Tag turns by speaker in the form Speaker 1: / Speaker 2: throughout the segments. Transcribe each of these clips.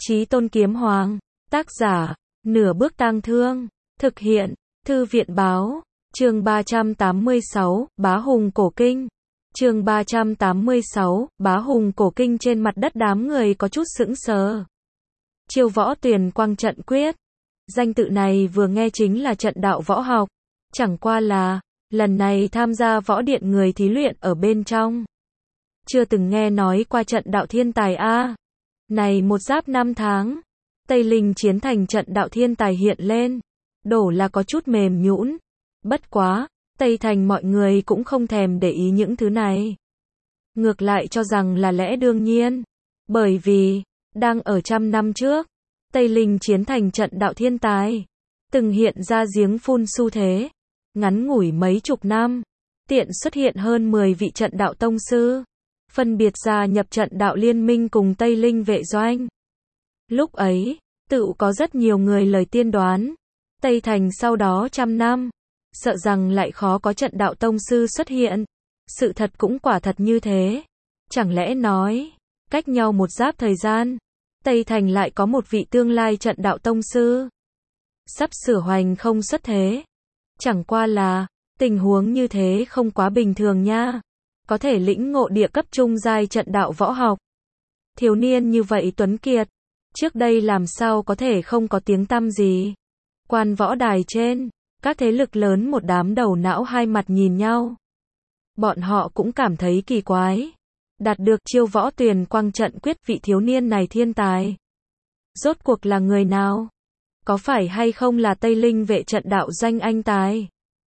Speaker 1: Chí Tôn Kiếm Hoàng, tác giả, Nửa Bước Tang Thương, thực hiện, Thư viện báo, chương 386, Bá Hùng Cổ Kinh. Chương 386, Bá Hùng Cổ Kinh. Trên mặt đất đám người có chút sững sờ. Chiêu Võ Tuyền Quang Trận Quyết. Danh tự này vừa nghe chính là trận đạo võ học. Chẳng qua là, lần này tham gia võ điện người thí luyện ở bên trong. Chưa từng nghe nói qua trận đạo thiên tài a. Này một giáp năm tháng, Tây Linh chiến thành trận đạo thiên tài hiện lên. Đổ là có chút mềm nhũn. Bất quá, Tây Thành mọi người cũng không thèm để ý những thứ này. Ngược lại cho rằng là lẽ đương nhiên. Bởi vì, đang ở trăm năm trước, Tây Linh chiến thành trận đạo thiên tài. Từng hiện ra giếng phun xu thế. Ngắn ngủi mấy chục năm, tiện xuất hiện hơn 10 vị trận đạo tông sư. Phân biệt gia nhập trận đạo liên minh cùng Tây Linh vệ doanh. Lúc ấy, tự có rất nhiều người lời tiên đoán. Tây Thành sau đó trăm năm, sợ rằng lại khó có trận đạo tông sư xuất hiện. Sự thật cũng quả thật như thế. Chẳng lẽ nói, cách nhau một giáp thời gian, Tây Thành lại có một vị tương lai trận đạo tông sư. Sắp sửa hoành không xuất thế. Chẳng qua là, tình huống như thế không quá bình thường nha. Có thể lĩnh ngộ địa cấp trung giai trận đạo võ học. Thiếu niên như vậy tuấn kiệt, trước đây làm sao có thể không có tiếng tăm gì. Quan võ đài trên, các thế lực lớn một đám đầu não hai mặt nhìn nhau. Bọn họ cũng cảm thấy kỳ quái. Đạt được Chiêu Võ Tuyền Quang Trận Quyết vị thiếu niên này thiên tài. Rốt cuộc là người nào? Có phải hay không là Tây Linh vệ trận đạo doanh anh tài?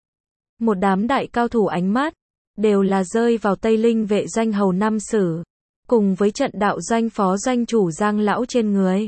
Speaker 1: Một đám đại cao thủ ánh mắt đều là rơi vào Tây Linh vệ danh Hầu Năm Sử, cùng với trận đạo doanh phó doanh chủ Giang lão trên người.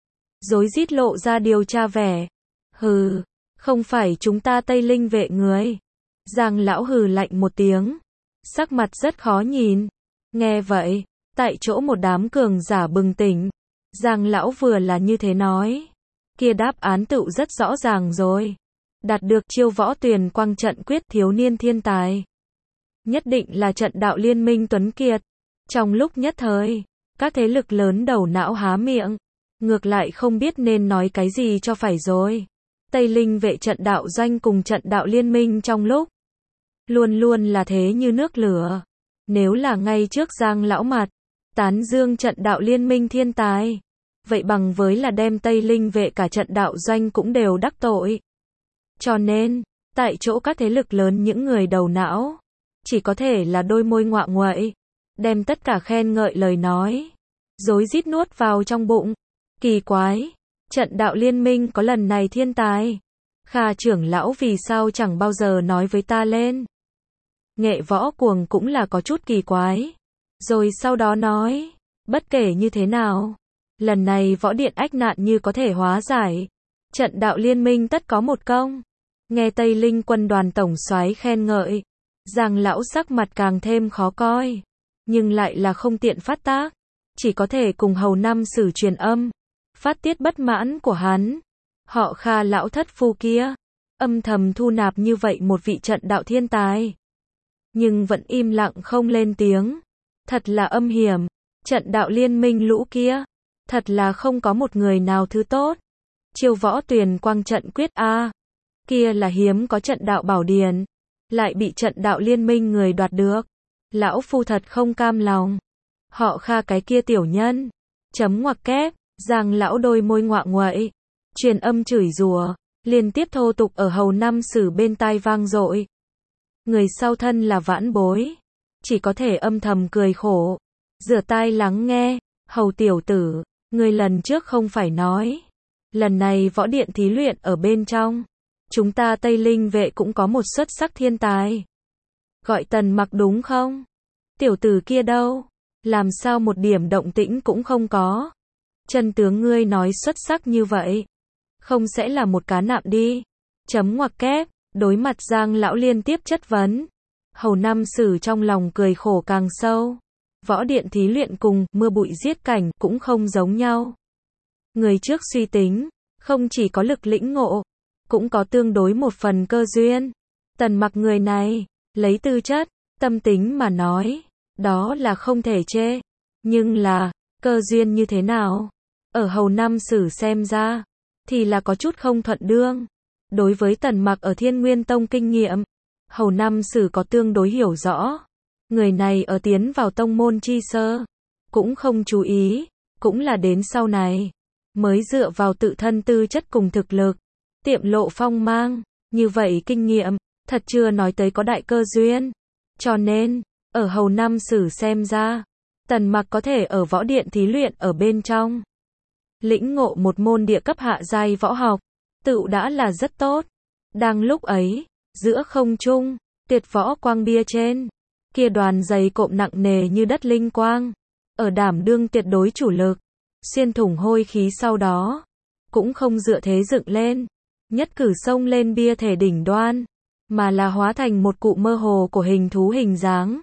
Speaker 1: Rối rít lộ ra điều tra vẻ. Hừ, không phải chúng ta Tây Linh vệ người. Giang lão hừ lạnh một tiếng, sắc mặt rất khó nhìn. Nghe vậy, tại chỗ một đám cường giả bừng tỉnh. Giang lão vừa là như thế nói, kia đáp án tựu rất rõ ràng rồi. Đạt được Chiêu Võ Tuyền Quang Trận Quyết thiếu niên thiên tài, nhất định là trận đạo liên minh tuấn kiệt. Trong lúc nhất thời, các thế lực lớn đầu não há miệng, ngược lại không biết nên nói cái gì cho phải rồi. Tây Linh vệ trận đạo doanh cùng trận đạo liên minh trong lúc luôn luôn là thế như nước lửa. Nếu là ngay trước Giang lão mặt, tán dương trận đạo liên minh thiên tài, vậy bằng với là đem Tây Linh vệ cả trận đạo doanh cũng đều đắc tội. Cho nên, tại chỗ các thế lực lớn những người đầu não, chỉ có thể là đôi môi ngoạ nguậy, đem tất cả khen ngợi lời nói, rối rít nuốt vào trong bụng. Kỳ quái, trận đạo liên minh có lần này thiên tài. Kha trưởng lão vì sao chẳng bao giờ nói với ta lên. Nghệ Võ Cuồng cũng là có chút kỳ quái. Rồi sau đó nói, bất kể như thế nào, lần này võ điện ách nạn như có thể hóa giải. Trận đạo liên minh tất có một công. Nghe Tây Linh quân đoàn tổng soái khen ngợi, Giang lão sắc mặt càng thêm khó coi. Nhưng lại là không tiện phát tác. Chỉ có thể cùng Hầu Năm Sử truyền âm, phát tiết bất mãn của hắn. Họ Kha lão thất phu kia, âm thầm thu nạp như vậy một vị trận đạo thiên tài. Nhưng vẫn im lặng không lên tiếng. Thật là âm hiểm. Trận đạo liên minh lũ kia, thật là không có một người nào thứ tốt. Chiêu Võ Tuyền Quang Trận Quyết a, kia là hiếm có trận đạo bảo điển, lại bị trận đạo liên minh người đoạt được. Lão phu thật không cam lòng. Họ Kha cái kia tiểu nhân, chấm ngoặc kép. Giang lão đôi môi ngoạ nguậy, truyền âm chửi rủa, liên tiếp thô tục ở Hầu Năm Sử bên tai vang dội. Người sau thân là vãn bối, chỉ có thể âm thầm cười khổ, rửa tai lắng nghe. Hầu tiểu tử, người lần trước không phải nói, lần này võ điện thí luyện ở bên trong, chúng ta Tây Linh vệ cũng có một xuất sắc thiên tài. Gọi Tần Mặc đúng không? Tiểu tử kia đâu? Làm sao một điểm động tĩnh cũng không có? Chân tướng ngươi nói xuất sắc như vậy, không sẽ là một cá nạm đi. Chấm ngoặc kép. Đối mặt Giang lão liên tiếp chất vấn, Hầu Năm Sử trong lòng cười khổ càng sâu. Võ điện thí luyện cùng mưa bụi giết cảnh cũng không giống nhau. Người trước suy tính, không chỉ có lực lĩnh ngộ, cũng có tương đối một phần cơ duyên. Tần Mặc người này, lấy tư chất, tâm tính mà nói, đó là không thể chê. Nhưng là, cơ duyên như thế nào? ở Hầu Nam Sử xem ra, thì là có chút không thuận đương. Đối với Tần Mặc ở Thiên Nguyên Tông kinh nghiệm, Hầu Nam Sử có tương đối hiểu rõ. Người này ở tiến vào tông môn chi sơ, cũng không chú ý, cũng là đến sau này, mới dựa vào tự thân tư chất cùng thực lực, tiệm lộ phong mang, như vậy kinh nghiệm, thật chưa nói tới có đại cơ duyên. Cho nên, ở Hầu Nam Sử xem ra, Tần Mặc có thể ở võ điện thí luyện ở bên trong, lĩnh ngộ một môn địa cấp hạ giai võ học, tựu đã là rất tốt. Đang lúc ấy, giữa không trung, Tiệt Võ Quang bia trên, kia đoàn dày cộm nặng nề như đất linh quang, ở đảm đương tuyệt đối chủ lực, xuyên thủng hôi khí sau đó, cũng không dựa thế dựng lên, nhất cử xông lên bia thể đỉnh đoan, mà là hóa thành một cụ mơ hồ của hình thú hình dáng.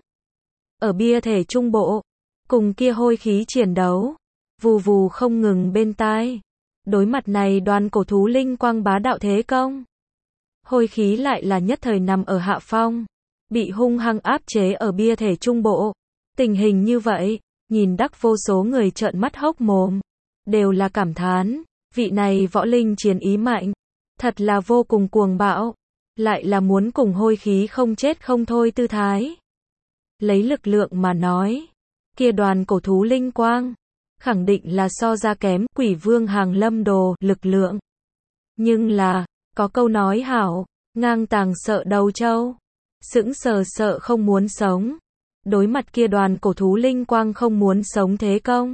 Speaker 1: Ở bia thể trung bộ, cùng kia hôi khí chiến đấu, vù vù không ngừng bên tai. Đối mặt này đoàn cổ thú linh quang bá đạo thế công, hôi khí lại là nhất thời nằm ở hạ phong, bị hung hăng áp chế ở bia thể trung bộ. Tình hình như vậy, nhìn đắc vô số người trợn mắt hốc mồm, đều là cảm thán, vị này võ linh chiến ý mạnh, thật là vô cùng cuồng bạo, lại là muốn cùng hôi khí không chết không thôi tư thái. Lấy lực lượng mà nói, kia đoàn cổ thú linh quang, khẳng định là so ra kém Quỷ Vương Hàng Lâm Đồ lực lượng. Nhưng là, có câu nói hảo, ngang tàng sợ đầu trâu, sững sờ sợ không muốn sống. Đối mặt kia đoàn cổ thú linh quang không muốn sống thế công,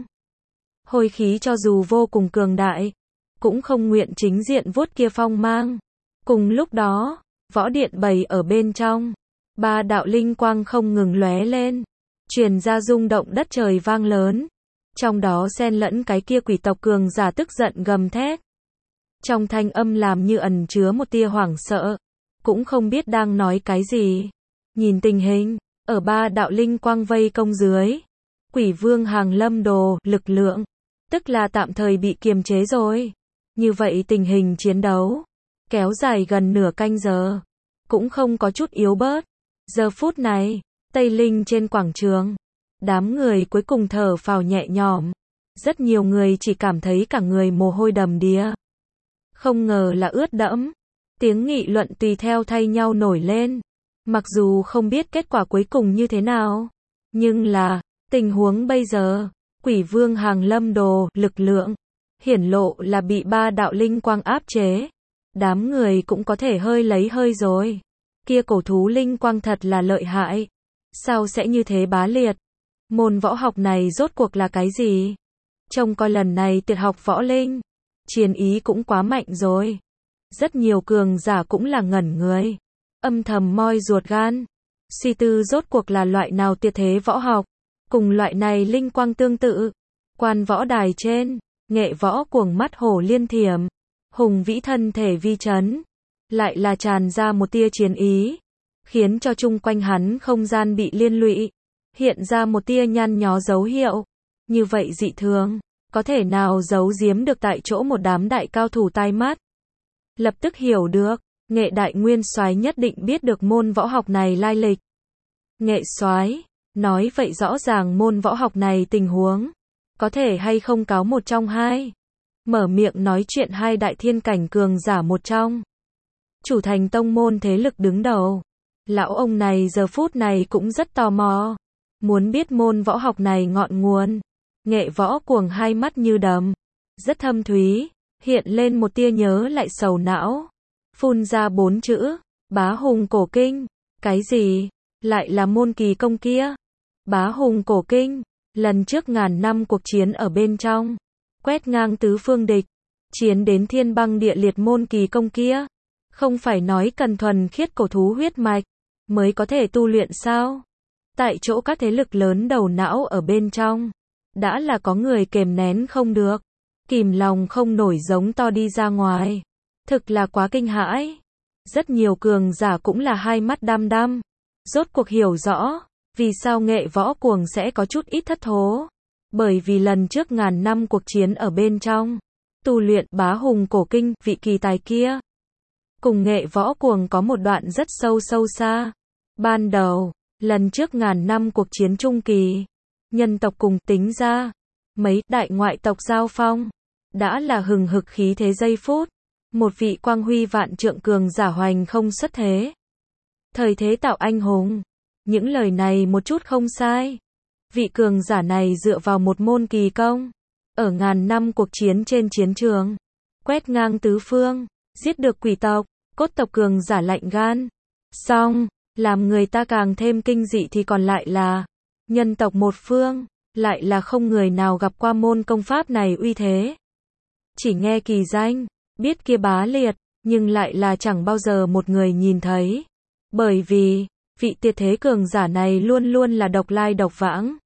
Speaker 1: hôi khí cho dù vô cùng cường đại, cũng không nguyện chính diện vuốt kia phong mang. Cùng lúc đó, võ điện bày ở bên trong, ba đạo linh quang không ngừng lóe lên, truyền ra rung động đất trời vang lớn. Trong đó xen lẫn cái kia quỷ tộc cường giả tức giận gầm thét. Trong thanh âm làm như ẩn chứa một tia hoảng sợ, cũng không biết đang nói cái gì. Nhìn tình hình, ở ba đạo linh quang vây công dưới, Quỷ Vương Hàng Lâm Đồ lực lượng, tức là tạm thời bị kiềm chế rồi. Như vậy tình hình chiến đấu, kéo dài gần nửa canh giờ, cũng không có chút yếu bớt. Giờ phút này, Tây Linh trên quảng trường, đám người cuối cùng thở phào nhẹ nhõm. Rất nhiều người chỉ cảm thấy cả người mồ hôi đầm đìa. Không ngờ là ướt đẫm. Tiếng nghị luận tùy theo thay nhau nổi lên. Mặc dù không biết kết quả cuối cùng như thế nào, nhưng là, tình huống bây giờ, Quỷ Vương Hàng Lâm Đồ lực lượng, hiển lộ là bị ba đạo linh quang áp chế. Đám người cũng có thể hơi lấy hơi rồi. Kia cổ thú linh quang thật là lợi hại. Sao sẽ như thế bá liệt? Môn võ học này rốt cuộc là cái gì? Trông coi lần này Tiệt học võ linh, chiến ý cũng quá mạnh rồi. Rất nhiều cường giả cũng là ngẩn người, âm thầm moi ruột gan, suy tư rốt cuộc là loại nào tuyệt thế võ học, cùng loại này linh quang tương tự. Quan võ đài trên, Nghệ Võ cuồng mắt hổ liên thiểm, hùng vĩ thân thể vi chấn, lại là tràn ra một tia chiến ý, khiến cho chung quanh hắn không gian bị liên lụy, hiện ra một tia nhăn nhó dấu hiệu. Như vậy dị thường, có thể nào giấu giếm được tại chỗ một đám đại cao thủ tai mắt. Lập tức hiểu được, Nghệ đại nguyên soái nhất định biết được môn võ học này lai lịch. Nghệ soái, nói vậy rõ ràng môn võ học này tình huống, có thể hay không cáo một trong hai. Mở miệng nói chuyện hai đại thiên cảnh cường giả một trong. Chủ thành tông môn thế lực đứng đầu. Lão ông này giờ phút này cũng rất tò mò, muốn biết môn võ học này ngọn nguồn. Nghệ Võ cuồng hai mắt như đầm, rất thâm thúy, hiện lên một tia nhớ lại sầu não. Phun ra 4 chữ, Bá Hùng Cổ Kinh. Cái gì? Lại là môn kỳ công kia? Bá Hùng Cổ Kinh, lần trước ngàn năm cuộc chiến ở bên trong, quét ngang tứ phương địch, chiến đến thiên băng địa liệt môn kỳ công kia. Không phải nói cần thuần khiết cổ thú huyết mạch, mới có thể tu luyện sao? Tại chỗ các thế lực lớn đầu não ở bên trong, đã là có người kềm nén không được, kìm lòng không nổi giống to đi ra ngoài. Thực là quá kinh hãi. Rất nhiều cường giả cũng là hai mắt đăm đăm, rốt cuộc hiểu rõ, vì sao Nghệ Võ cuồng sẽ có chút ít thất thố. Bởi vì lần trước ngàn năm cuộc chiến ở bên trong, tu luyện Bá Hùng Cổ Kinh, vị kỳ tài kia, cùng Nghệ Võ cuồng có một đoạn rất sâu xa. Ban đầu, lần trước ngàn năm cuộc chiến trung kỳ, nhân tộc cùng tính ra, mấy đại ngoại tộc giao phong, đã là hừng hực khí thế giây phút. Một vị quang huy vạn trượng cường giả hoành không xuất thế. Thời thế tạo anh hùng. Những lời này một chút không sai. Vị cường giả này dựa vào một môn kỳ công. Ở ngàn năm cuộc chiến trên chiến trường. Quét ngang tứ phương. Giết được quỷ tộc, cốt tộc cường giả lạnh gan. Xong, làm người ta càng thêm kinh dị thì còn lại là nhân tộc một phương. Lại là không người nào gặp qua môn công pháp này uy thế. Chỉ nghe kỳ danh, biết kia bá liệt, nhưng lại là chẳng bao giờ một người nhìn thấy. Bởi vì, vị tuyệt thế cường giả này luôn luôn là độc lai độc vãng.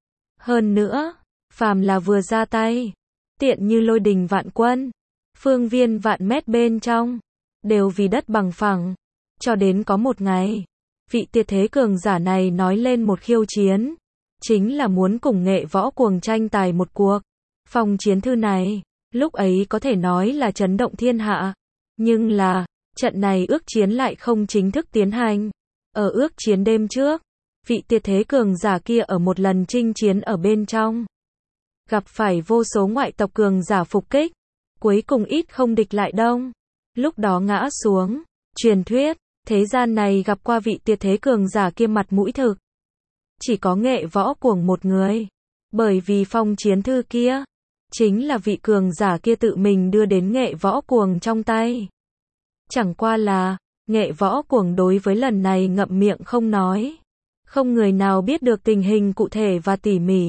Speaker 1: Hơn nữa, phàm là vừa ra tay, tiện như lôi đình vạn quân, phương viên vạn mét bên trong, đều vì đất bằng phẳng. Cho đến có một ngày, vị tuyệt thế cường giả này nói lên một khiêu chiến. Chính là muốn cùng Nghệ Võ Cuồng tranh tài một cuộc. Phong chiến thư này, lúc ấy có thể nói là chấn động thiên hạ. Nhưng là, trận này ước chiến lại không chính thức tiến hành. Ở ước chiến đêm trước, vị tuyệt thế cường giả kia ở một lần chinh chiến ở bên trong. Gặp phải vô số ngoại tộc cường giả phục kích. Cuối cùng ít không địch lại đông. Lúc đó ngã xuống. Truyền thuyết, thế gian này gặp qua vị tuyệt thế cường giả kia mặt mũi thực. Chỉ có Nghệ Võ Cuồng một người. Bởi vì phong chiến thư kia, chính là vị cường giả kia tự mình đưa đến Nghệ Võ Cuồng trong tay. Chẳng qua là, Nghệ Võ Cuồng đối với lần này ngậm miệng không nói. Không người nào biết được tình hình cụ thể và tỉ mỉ.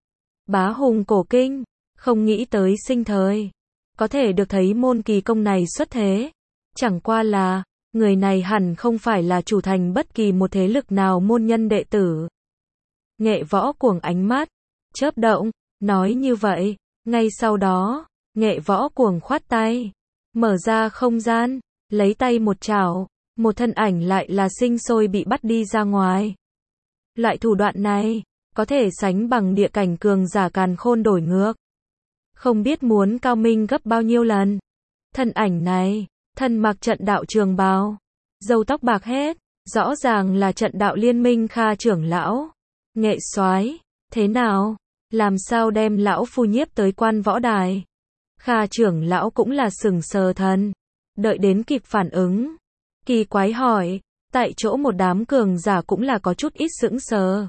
Speaker 1: Bá hùng cổ kinh, không nghĩ tới sinh thời. Có thể được thấy môn kỳ công này xuất thế. Chẳng qua là, người này hẳn không phải là chủ thành bất kỳ một thế lực nào môn nhân đệ tử. Nghệ Võ Cuồng ánh mắt chớp động, nói như vậy, ngay sau đó, Nghệ Võ Cuồng khoát tay, mở ra không gian, lấy tay một chảo, một thân ảnh lại là sinh sôi bị bắt đi ra ngoài. Loại thủ đoạn này, có thể sánh bằng địa cảnh cường giả càn khôn đổi ngược. Không biết muốn cao minh gấp bao nhiêu lần. Thân ảnh này, thân mặc trận đạo trường bào, râu tóc bạc hết, rõ ràng là trận đạo liên minh Kha trưởng lão. Nghệ soái, thế nào? Làm sao đem lão phu nhiếp tới quan võ đài? Kha trưởng lão cũng là sừng sờ thần. Đợi đến kịp phản ứng. Kỳ quái hỏi, tại chỗ một đám cường giả cũng là có chút ít sững sờ.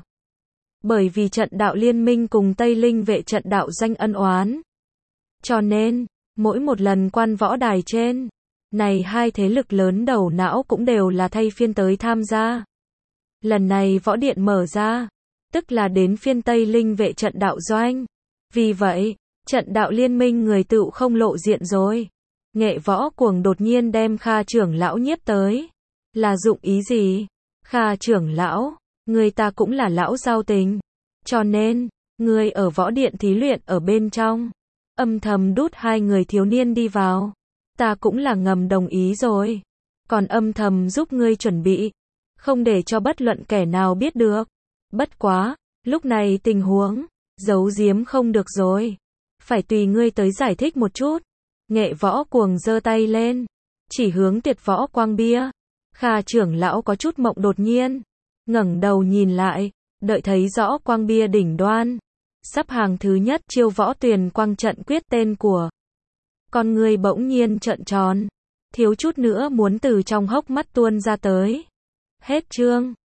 Speaker 1: Bởi vì trận đạo liên minh cùng Tây Linh vệ trận đạo danh ân oán. Cho nên, mỗi một lần quan võ đài trên, này hai thế lực lớn đầu não cũng đều là thay phiên tới tham gia. Lần này võ điện mở ra, tức là đến phiên Tây Linh vệ trận đạo doanh. Vì vậy, trận đạo liên minh người tựu không lộ diện rồi. Nghệ Võ Cuồng đột nhiên đem Kha trưởng lão nhiếp tới. Là dụng ý gì? Kha trưởng lão, người ta cũng là lão giao tình. Cho nên, người ở võ điện thí luyện ở bên trong. Âm thầm đút hai người thiếu niên đi vào. Ta cũng là ngầm đồng ý rồi. Còn âm thầm giúp ngươi chuẩn bị. Không để cho bất luận kẻ nào biết được. Bất quá, lúc này tình huống, giấu giếm không được rồi. Phải tùy ngươi tới giải thích một chút. Nghệ Võ Cuồng giơ tay lên. Chỉ hướng Tuyệt Võ Quang Bia. Kha trưởng lão có chút mộng đột nhiên. Ngẩng đầu nhìn lại, đợi thấy rõ quang bia đỉnh đoan. Sắp hàng thứ nhất chiêu võ tuyền quang trận quyết tên của. Con người bỗng nhiên trợn tròn. Thiếu chút nữa muốn từ trong hốc mắt tuôn ra tới. Hết chương.